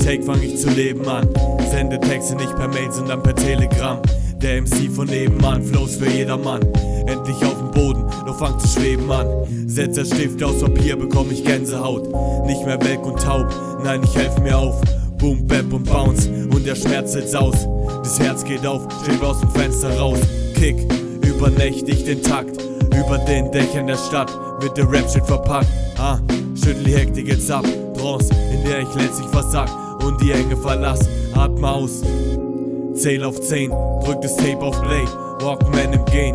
Take fang ich zu leben an. Sende Texte nicht per Mail, sondern per Telegramm. Der MC von nebenan, Flows für jedermann. Endlich auf dem Boden, doch fang zu schweben an. Setz der Stift aus Papier, bekomm ich Gänsehaut. Nicht mehr welk und taub, nein, ich helf mir auf. Boom, Bap und Bounce und der Schmerz sitzt aus. Das Herz geht auf, stehen wir aus dem Fenster raus. Kick, übernächtig den Takt. Über den Dächern der Stadt wird der Rap-Shit verpackt. Schüttel die Hektik jetzt ab. Trance, in der ich letztlich versag und die Enge verlass. Atme aus, zähl auf 10, drück das Tape auf Play. Walkman im Gain,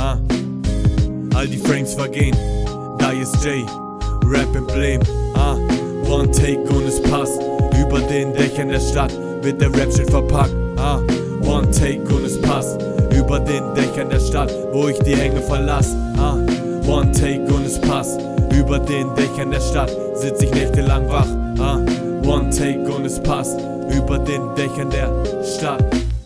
all die Frames vergehen. Da ist Jay, Rap Emblem, One Take und es passt. Über den Dächern der Stadt wird der Rap-Shit verpackt. One Take und es passt. Über den Dächern der Stadt, wo ich die Enge verlass. One Take und es passt. Über den Dächern der Stadt sitz ich nächtelang wach. One Take und es passt. Über den Dächern der Stadt.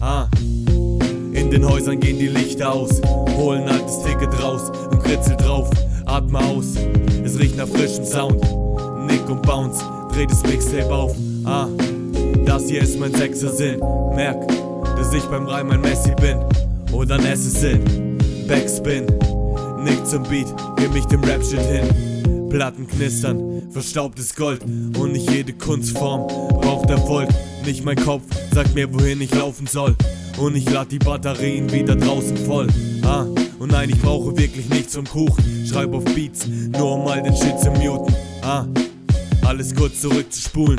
In den Häusern gehen die Lichter aus. Holen altes Ticket raus und kritzel drauf. Atme aus, es riecht nach frischem Sound. Nick und Bounce, dreh das Mixtape auf. Das hier ist mein sechster Sinn. Merk, dass ich beim Reim ein Messi bin oder ein Assassin. Backspin, Nick zum Beat, geb mich dem Rap-Shit hin. Platten knistern, verstaubtes Gold. Und nicht jede Kunstform braucht Erfolg. Nicht mein Kopf sagt mir, wohin ich laufen soll. Und ich lad die Batterien wieder draußen voll. Und nein, ich brauche wirklich nichts zum Kuchen. Schreib auf Beats, nur um mal den Shit zu muten. Alles kurz zurückzuspulen,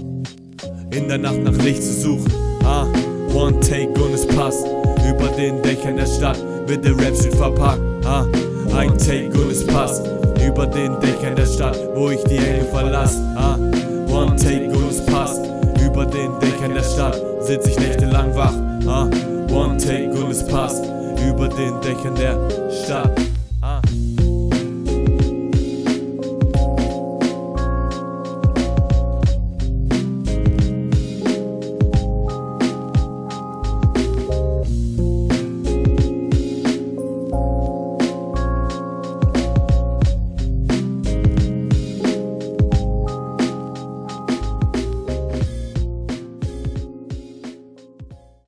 in der Nacht nach Licht zu suchen. One Take und es passt. Über den Dächern der Stadt wird der Rap-Shit verpackt. Ein Take und es passt. Über den Dächern der Stadt, wo ich die Enge verlass. One Take und es passt. Über den Dächern der Stadt sitz ich nächtelang wach. One Take und es passt. Über den Dächern der Stadt.